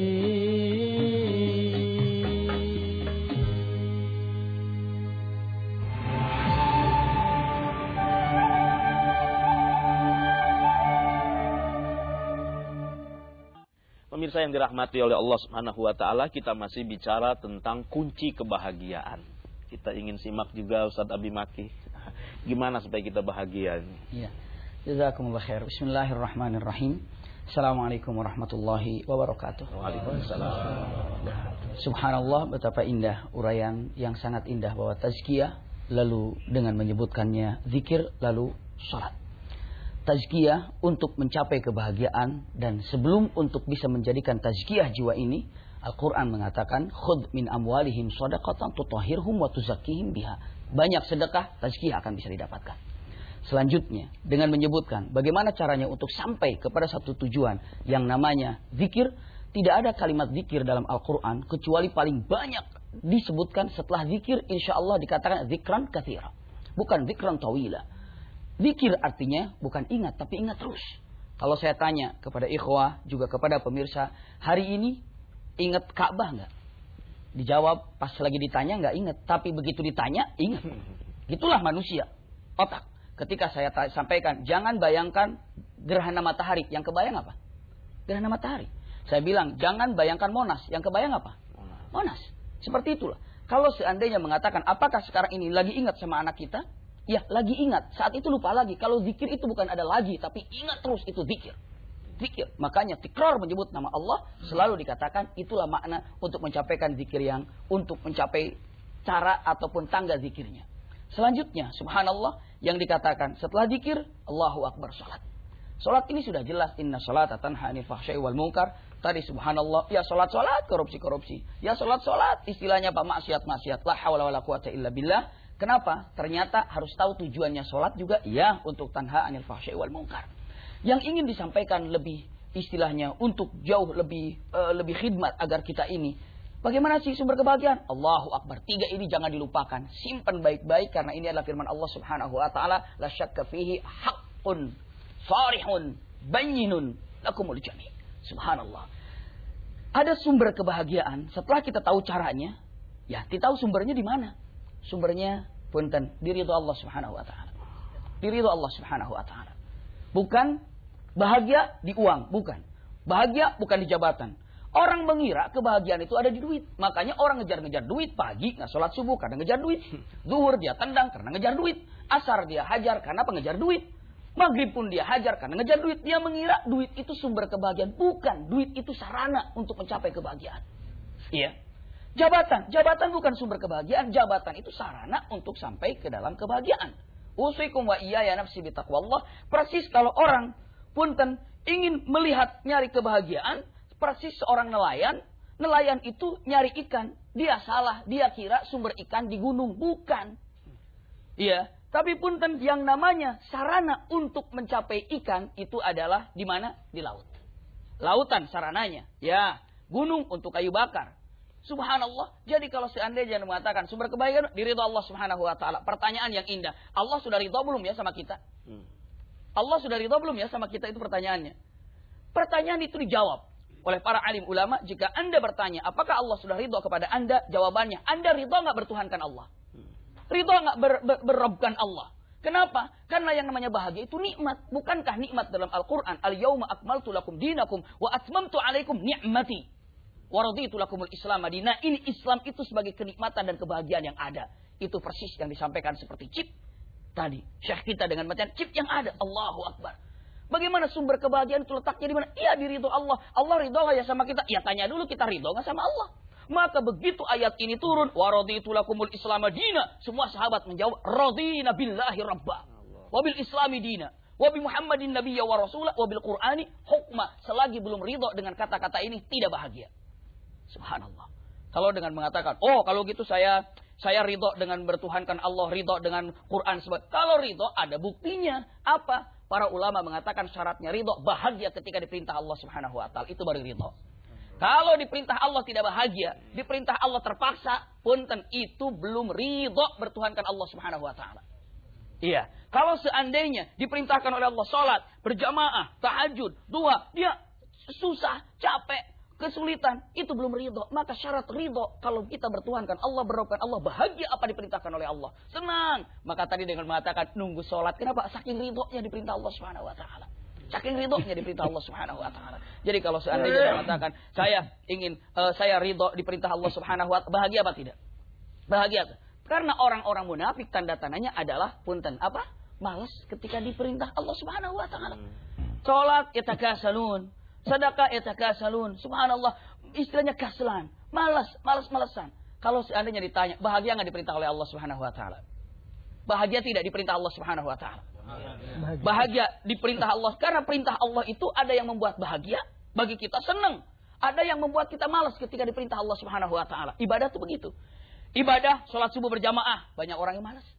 Pemirsa yang dirahmati oleh Allah Subhanahu wa taala, kita masih bicara tentang kunci kebahagiaan. Kita ingin simak juga Ustaz Abi Maki. Gimana supaya kita bahagia ini? Iya. Jazakumullah khair. Bismillahirrahmanirrahim. Assalamualaikum warahmatullahi wabarakatuh. Waalaikumsalam. Subhanallah, betapa indah uraian yang sangat indah bahwa tazkiyah lalu dengan menyebutkannya zikir lalu salat. Tazkiyah untuk mencapai kebahagiaan, dan sebelum untuk bisa menjadikan tazkiyah jiwa ini, Al-Quran mengatakan khudh min amwalihim shadaqatan tutahhirhum wa tuzakkihim biha. Banyak sedekah, tazkiyah akan bisa didapatkan. Selanjutnya dengan menyebutkan bagaimana caranya untuk sampai kepada satu tujuan yang namanya zikir. Tidak ada kalimat zikir dalam Al-Quran kecuali paling banyak disebutkan setelah zikir insyaallah dikatakan zikran katsira, bukan zikran tawila. Zikir artinya bukan ingat, tapi ingat terus. Kalau saya tanya kepada ikhwah, juga kepada pemirsa, hari ini ingat Ka'bah nggak? Dijawab pas lagi ditanya nggak ingat, tapi begitu ditanya ingat. Gitulah manusia, otak. Ketika saya sampaikan, jangan bayangkan gerhana matahari, yang kebayang apa? Gerhana matahari. Saya bilang, jangan bayangkan Monas, yang kebayang apa? Monas. Seperti itulah. Kalau seandainya mengatakan, apakah sekarang ini lagi ingat sama anak kita? Ya, lagi ingat. Saat itu lupa lagi. Kalau zikir itu bukan ada lagi, tapi ingat terus, itu zikir. Zikir. Makanya tikrar menyebut nama Allah selalu dikatakan itulah makna untuk mencapaikan zikir yang untuk mencapai cara ataupun tangga zikirnya. Selanjutnya, subhanallah, yang dikatakan setelah zikir, Allahu Akbar, salat. Salat ini sudah jelas, inna salata tanha 'anil fahsya'i wal munkar. Tadi subhanallah, ya salat-salat, korupsi-korupsi. Ya salat-salat, istilahnya apa? Maksiat-maksiat. La haula wala quwata illa billah. Kenapa? Ternyata harus tahu tujuannya sholat juga. Ya, untuk tanha 'anil fahsya'i wal munkar. Yang ingin disampaikan lebih istilahnya untuk jauh lebih uh, lebih khidmat agar kita ini. Bagaimana sih sumber kebahagiaan? Allahu Akbar. Tiga ini jangan dilupakan. Simpan baik-baik karena ini adalah firman Allah Subhanahu wa taala, la syakka fihi haqqun sarihun bayyinun lakumul jami'. Subhanallah. Ada sumber kebahagiaan setelah kita tahu caranya, ya, kita tahu sumbernya di mana? Sumbernya punten di ridha Allah Subhanahu wa taala. Di ridha Allah Subhanahu wa taala. Bukan bahagia di uang, bukan. Bahagia bukan di jabatan. Orang mengira kebahagiaan itu ada di duit. Makanya orang ngejar-ngejar duit, pagi nggak sholat subuh karena ngejar duit. Zuhur dia tendang karena ngejar duit. Asar dia hajar karena pengejar duit. Maghrib pun dia hajar karena ngejar duit. Dia mengira duit itu sumber kebahagiaan. Bukan, duit itu sarana untuk mencapai kebahagiaan. Iya. Jabatan, jabatan bukan sumber kebahagiaan. Jabatan itu sarana untuk sampai ke dalam kebahagiaan. Usikum wa iyaya nafsi bitaqwallah. Persis kalau orang punten ingin melihat nyari kebahagiaan, persis seorang nelayan, nelayan itu nyari ikan. Dia salah, dia kira sumber ikan di gunung, bukan. Iya, tapi punten yang namanya sarana untuk mencapai ikan itu adalah di mana? Di laut. Lautan sarananya. Ya, gunung untuk kayu bakar. Subhanallah. Jadi kalau seandainya mengatakan sumber kebahagiaan di ridha Allah Subhanahu wa taala. Pertanyaan yang indah. Allah sudah ridha belum ya sama kita? Hmm. Allah sudah ridha belum ya sama kita, itu pertanyaannya. Pertanyaan itu dijawab oleh para alim ulama. Jika Anda bertanya, apakah Allah sudah ridha kepada Anda? Jawabannya, Anda ridha enggak bertuhankan Allah? Ridha enggak ber, ber, berrobkan Allah? Kenapa? Karena yang namanya bahagia itu nikmat. Bukankah nikmat dalam Al-Quran? Al-yawma akmaltu lakum dinakum wa atmamtu alaikum ni'mati. Waraditu lakumul Islam Madinah. Ini Islam itu sebagai kenikmatan dan kebahagiaan yang ada. Itu persis yang disampaikan seperti chip tadi. Syekh kita dengan bacaan chip yang ada. Allahu Akbar. Bagaimana sumber kebahagiaan itu letaknya di mana? Iya di ridho Allah. Allah ridho ya sama kita. Ya tanya dulu, kita ridho nggak sama Allah? Maka begitu ayat ini turun, waraditu lakumul Islam Madinah, semua sahabat menjawab, radina billahi rabba, wabil Islami dina, wabi Muhammadin nabiyya wa rasulah, wabil Qur'ani hukma. Selagi belum ridho dengan kata-kata ini, tidak bahagia. Subhanallah. Kalau dengan mengatakan, oh kalau gitu saya saya ridho dengan bertuhankan Allah, ridho dengan Quran. Sebab kalau ridho ada buktinya. Apa? Para ulama mengatakan syaratnya ridho bahagia ketika diperintah Allah Subhanahu wa taala. Itu baru ridho. Kalau diperintah Allah tidak bahagia, diperintah Allah terpaksa, punten itu belum ridho bertuhankan Allah Subhanahu wa taala. Iya. Kalau seandainya diperintahkan oleh Allah sholat, berjamaah, tahajud, duha, dia susah, capek, kesulitan, itu belum ridho. Maka syarat ridho kalau kita bertuhankan Allah, berdoakan Allah, bahagia apa diperintahkan oleh Allah, senang. Maka tadi dengan mengatakan nunggu sholat, kenapa? Saking ridhonya diperintah Allah Subhanahu Wa Taala. Saking ridhonya diperintah Allah Subhanahu Wa Taala. Jadi kalau seandainya mengatakan saya ingin uh, saya ridho diperintah Allah Subhanahu Wa Taala, bahagia apa tidak? Bahagia. Karena orang-orang munafik tanda-tandanya adalah punten apa? Malas ketika diperintah Allah Subhanahu Wa Taala. Salat yatakasalun, sedekah yatakasalun. Subhanallah, istilahnya kaslan, malas, malas-malasan. Kalau seandainya ditanya, bahagia enggak diperintah oleh Allah Subhanahu Wa Taala? Bahagia tidak diperintah Allah Subhanahu Wa Taala? Bahagia diperintah Allah. Karena perintah Allah itu ada yang membuat bahagia bagi kita, senang. Ada yang membuat kita malas ketika diperintah Allah Subhanahu Wa Taala. Ibadah itu begitu. Ibadah sholat subuh berjamaah, banyak orang yang malas.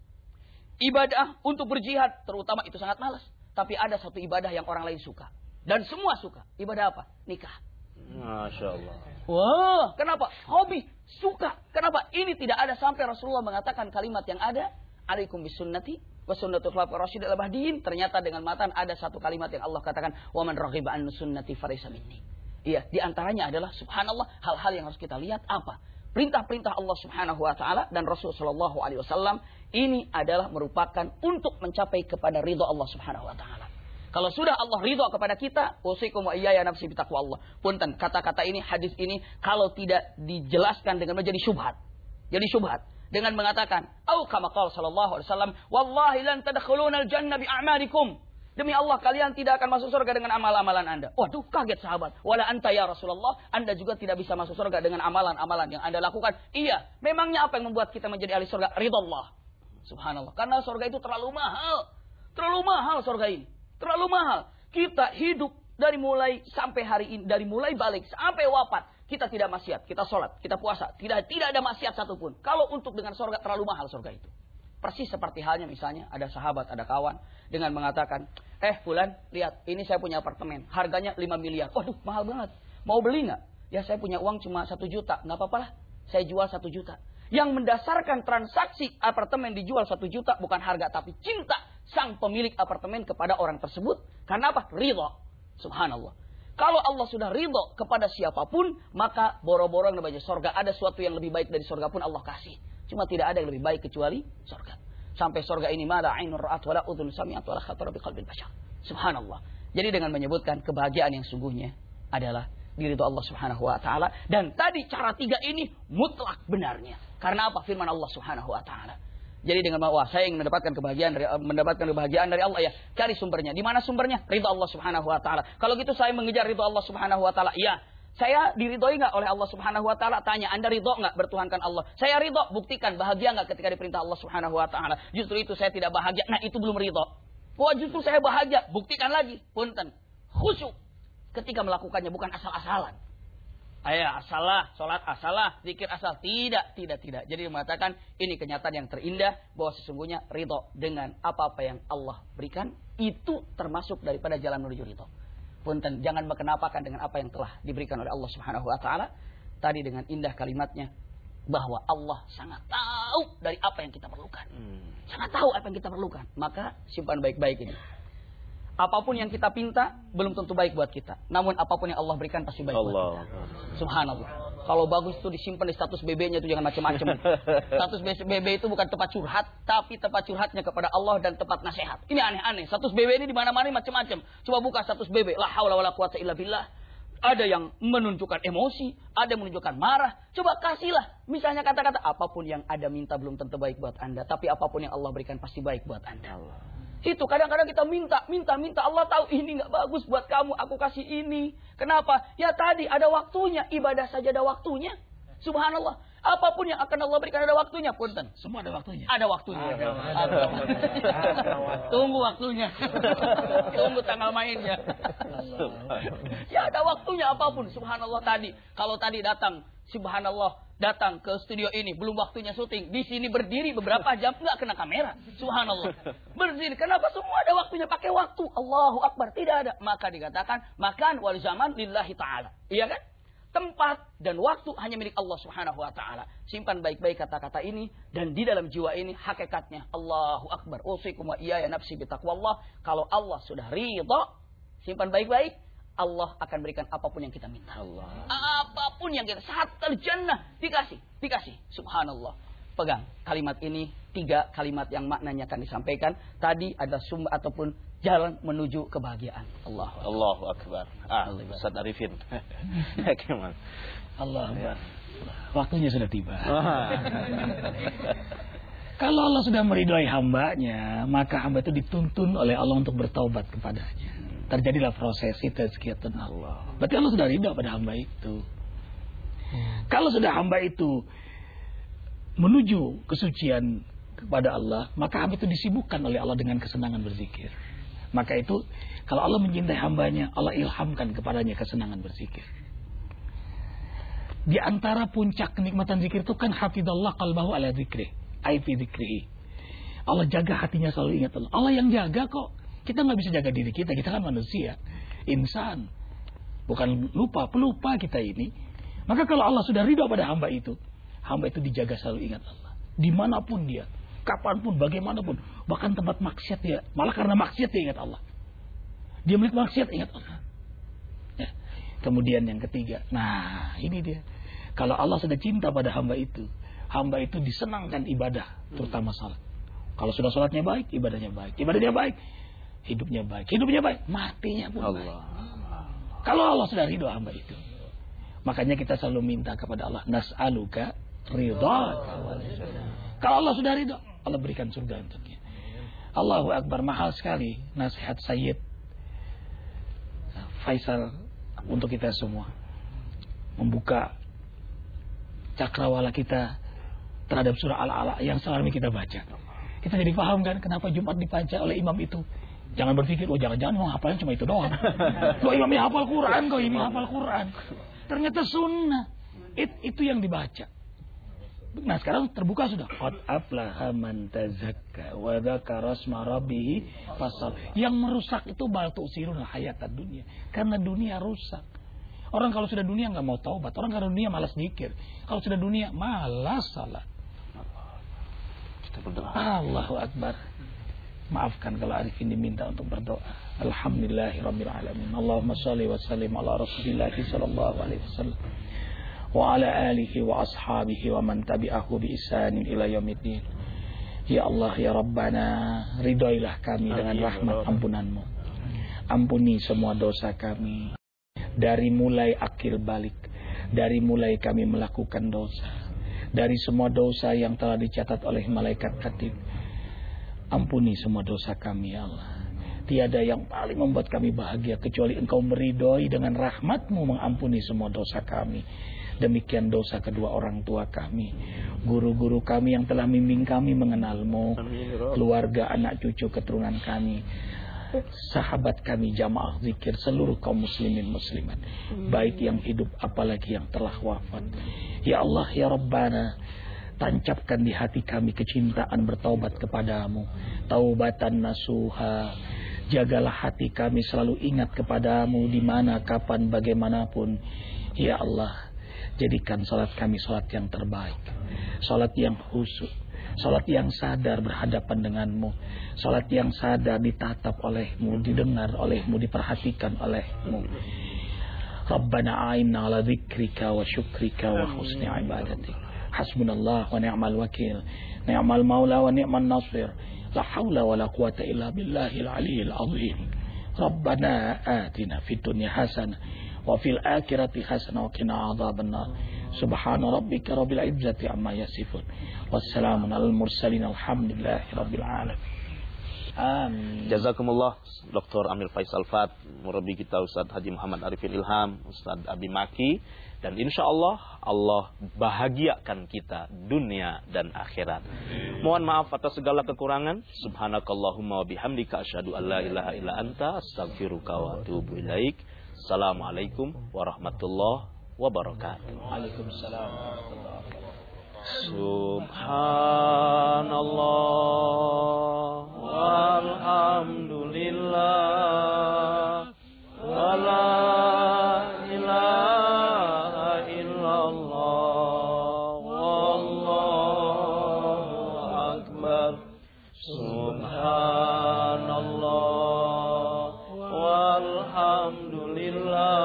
Ibadah untuk berjihad, terutama itu sangat malas. Tapi ada satu ibadah yang orang lain suka. Dan semua suka. Ibadah apa? Nikah. Masya Allah. Wah, kenapa? Hobi, suka. Kenapa? Ini tidak ada sampai Rasulullah mengatakan kalimat yang ada. Alaikum bisunnati wa sunnatul khulafaur rasyidin al-mahdiyyin. Ternyata dengan matan ada satu kalimat yang Allah katakan, wa man raghiba an sunnati falaysa minni. Iya, di antaranya adalah subhanallah, hal-hal yang harus kita lihat apa? Perintah-perintah Allah Subhanahu Wa Taala dan Rasul Shallallahu Alaihi Wasallam ini adalah merupakan untuk mencapai kepada ridho Allah Subhanahu Wa Taala. Kalau sudah Allah ridho kepada kita, usikum wa iyaya nafsi bitaqwa Allah. Punten, kata-kata ini, hadis ini kalau tidak dijelaskan dengan menjadi syubhat, jadi syubhat dengan mengatakan, au kama qala sallallahu alaihi wasallam, wallahi lan tadkhulunal jannah bi a'malikum. Demi Allah kalian tidak akan masuk surga dengan amal-amalan Anda. Waduh, kaget sahabat. Wala anta ya Rasulullah, Anda juga tidak bisa masuk surga dengan amalan-amalan yang Anda lakukan. Iya, memangnya apa yang membuat kita menjadi ahli surga? Ridha Allah. Subhanallah. Karena surga itu terlalu mahal. Terlalu mahal surga ini. Terlalu mahal. Kita hidup dari mulai sampai hari ini, dari mulai balik sampai wafat, kita tidak maksiat, kita sholat, kita puasa, tidak tidak ada maksiat satupun. Kalau untuk dengan surga terlalu mahal surga itu. Persis seperti halnya misalnya ada sahabat, ada kawan dengan mengatakan, eh fulan, lihat ini saya punya apartemen, harganya lima miliar. Waduh, mahal banget. Mau beli nggak? Ya saya punya uang cuma satu juta, nggak apa-apa lah. Saya jual satu juta. Yang mendasarkan transaksi apartemen dijual satu juta bukan harga tapi cinta sang pemilik apartemen kepada orang tersebut. Karena apa? Ridha. Subhanallah. Kalau Allah sudah ridha kepada siapapun, maka boro-boro yang namanya surga, ada sesuatu yang lebih baik dari surga pun Allah kasih. Cuma tidak ada yang lebih baik kecuali surga. Sampai surga ini mala ainur ra'at wala udhun sami'at wala khatara biqalbil bashar. Subhanallah. Jadi dengan menyebutkan kebahagiaan yang sungguhnya adalah diridho Allah Subhanahu Wa Taala, dan tadi cara tiga ini mutlak benarnya. Karena apa? Firman Allah Subhanahu Wa Taala. Jadi dengan wah saya ingin mendapatkan kebahagiaan dari mendapatkan kebahagiaan dari Allah, ya cari sumbernya. Di mana sumbernya? Ridho Allah Subhanahu Wa Taala. Kalau gitu saya mengejar ridho Allah Subhanahu Wa Taala. Ya. Saya diridhoi nggak oleh Allah Subhanahu Wa Taala? Tanya, Anda ridho nggak bertuhankan Allah? Saya ridho, buktikan bahagia nggak ketika diperintah Allah Subhanahu Wa Taala? Justru itu saya tidak bahagia. Nah itu belum ridho. Wah justru saya bahagia, buktikan lagi. Punten, khusyuk ketika melakukannya, bukan asal-asalan. Ayah asalah, sholat asalah, zikir asal. Tidak, tidak, tidak. Jadi mengatakan ini kenyataan yang terindah bahwa sesungguhnya ridho dengan apa-apa yang Allah berikan itu termasuk daripada jalan menuju ridho. Punten, jangan berkenapakan dengan apa yang telah diberikan oleh Allah Subhanahu Wa Taala. Tadi dengan indah kalimatnya bahwa Allah sangat tahu dari apa yang kita perlukan. Hmm. Sangat tahu apa yang kita perlukan. Maka simpan baik-baik ini. Apapun yang kita pinta belum tentu baik buat kita. Namun apapun yang Allah berikan pasti baik Allah. Buat kita. Subhanallah. Kalau bagus itu disimpan di status B B-nya itu jangan macam-macam. Status B B itu bukan tempat curhat, tapi tempat curhatnya kepada Allah dan tempat nasihat. Ini aneh-aneh. Status B B ini di mana-mana macam-macam. Coba buka status B B. La haula wala quwata illa billah. Ada yang menunjukkan emosi, ada yang menunjukkan marah. Coba kasihlah. Misalnya kata-kata apapun yang ada minta belum tentu baik buat Anda, tapi apapun yang Allah berikan pasti baik buat Anda. Allah. Itu kadang-kadang kita minta, minta, minta. Allah tahu ini nggak bagus buat kamu. Aku kasih ini. Kenapa? Ya tadi ada waktunya. Ibadah saja ada waktunya. Subhanallah. Apapun yang akan Allah berikan ada waktunya. Punten. Semua ada waktunya. Ada waktunya. Ada, ada, ada, ada. Tunggu waktunya. Tunggu tanggal mainnya. Ya ada waktunya apapun. Subhanallah tadi. Kalau tadi datang. Subhanallah. Datang ke studio ini, belum waktunya syuting. Di sini berdiri beberapa jam, nggak kena kamera. Subhanallah. Berdiri, kenapa semua ada waktunya? Pakai waktu. Allahu Akbar. Tidak ada. Maka dikatakan, makan wal zaman lillahi ta'ala. Iya kan? tempat, dan waktu hanya milik Allah Subhanahu wa taala. Simpan baik-baik kata-kata ini, dan di dalam jiwa ini hakikatnya Allahu Akbar. Usikum wa iyaya nafsi bitaqwallah. Kalau Allah sudah ridha, simpan baik-baik, Allah akan berikan apapun yang kita minta. Allah. Apapun yang kita, hatta jannah dikasih, dikasih. Subhanallah. Pegang kalimat ini, tiga kalimat yang maknanya akan disampaikan. Tadi ada sumber ataupun jalan menuju kebahagiaan. Allah. Allahu Akbar. Ah, Ustaz Arifin. Gimana? Allah Akbar. Waktunya sudah tiba. Kalau Allah sudah meridhai hambanya, maka hamba itu dituntun oleh Allah untuk bertaubat kepadanya. Terjadilah proses tazkiyatun Allah. Berarti Allah sudah ridha pada hamba itu. Kalau sudah hamba itu menuju kesucian kepada Allah, maka hamba itu disibukkan oleh Allah dengan kesenangan berzikir. Maka itu kalau Allah mencintai hambanya, Allah ilhamkan kepadanya kesenangan berzikir. Di antara puncak kenikmatan zikir itu kan hafidallah qalbahu ala zikri, ai fi zikrihi. Allah jaga hatinya selalu ingat Allah. Allah yang jaga kok. Kita nggak bisa jaga diri kita, kita kan manusia, insan. Bukan lupa, pelupa kita ini. Maka kalau Allah sudah ridha pada hamba itu, hamba itu dijaga selalu ingat Allah. Dimanapun dia, kapanpun, bagaimanapun. Bahkan tempat maksiat dia, malah karena maksiat dia ingat Allah. Dia melihat maksiat ingat Allah. Ya. Kemudian yang ketiga, nah ini dia. Kalau Allah sudah cinta pada hamba itu, hamba itu disenangkan ibadah, terutama salat. Kalau sudah salatnya baik, ibadahnya baik. Ibadahnya baik, hidupnya baik. Hidupnya baik, matinya pun Allah. Baik. Kalau Allah sudah ridho hamba itu, makanya kita selalu minta kepada Allah, nas'aluka ridhaka wal jannah. Kalau Allah sudah ridho, Allah berikan surga untuknya. Allahu Akbar. Mahal sekali nasihat Sayyid Faisal untuk kita semua. Membuka cakrawala kita terhadap surah Al-Alaq yang selama kita baca. Kita jadi paham kan kenapa Jumat dibaca oleh imam itu. Jangan berpikir, oh jangan-jangan mau hafalnya cuma itu doang. Loh imamnya hafal Quran, kok imam hafal Quran. Ternyata sunnah. It, itu yang dibaca. Nah sekarang terbuka sudah. Qad aflaha man tazakka wa dzakara asma rabbih fasal. Yang merusak itu bal tusirun hayatad dunya. Karena dunia rusak. Orang kalau sudah dunia nggak mau taubat. Orang kalau dunia malas zikir. Kalau sudah dunia malas salat. Kita berdoa. Allahu Akbar. Maafkan kalau Arifin diminta untuk berdoa. Alhamdulillahirabbil alamin. Allahumma shalli wa sallim ala Rasulillah sallallahu alaihi wasallam. Wa ala alihi wa ashabihi wa man tabi'ahu bi ihsanin ila yaumiddin. Ya Allah ya Rabbana, ridhoilah kami dengan rahmat ampunan-Mu. Ampuni semua dosa kami. Dari mulai akil balik, dari mulai kami melakukan dosa, dari semua dosa yang telah dicatat oleh malaikat katib. Ampuni semua dosa kami ya Allah. Tiada yang paling membuat kami bahagia kecuali Engkau meridhoi dengan rahmat-Mu mengampuni semua dosa kami. Demikian dosa kedua orang tua kami, guru-guru kami yang telah membimbing kami mengenal-Mu, keluarga, anak cucu, keturunan kami, sahabat kami, jamaah zikir, seluruh kaum muslimin muslimat, baik yang hidup apalagi yang telah wafat. Ya Allah ya Rabbana, tancapkan di hati kami kecintaan bertaubat kepadamu, taubatan nasuha. Jagalah hati kami selalu ingat kepadamu di mana, kapan, bagaimanapun. Ya Allah, jadikan salat kami salat yang terbaik, salat yang khusyuk, salat yang sadar berhadapan denganmu, salat yang sadar ditatap olehmu, didengar olehmu, diperhatikan olehmu. Rabbana a'inna ala dzikrika wa syukrika wa husni ibadatik. Hasbunallah wa ni'mal wakil, ni'mal maula wa ni'man nasir. La haula wa la quwata illa billahil aliyyil azim. Rabbana atina fid dunya hasanah wa fil akhirati hasanah wa qina adzabannar. Subhana rabbika rabbil izzati amma yasifun. Wassalamun alal mursalin alhamdulillahi rabbil alamin. Amin. Jazakumullah Doktor Amir Faisal Fat, murabi kita Ustaz Haji Muhammad Arifin Ilham, Ustaz Abi Maki, dan insya Allah Allah bahagiakan kita dunia dan akhirat. Mohon maaf atas segala kekurangan. Subhanakallahumma wa bihamdika asyhadu an la ilaha illa anta astaghfiruka wa atubu ilaik. Assalamualaikum warahmatullahi wabarakatuh. Waalaikumsalam. Subhanallah walhamdulillah wala ilaha Alhamdulillah.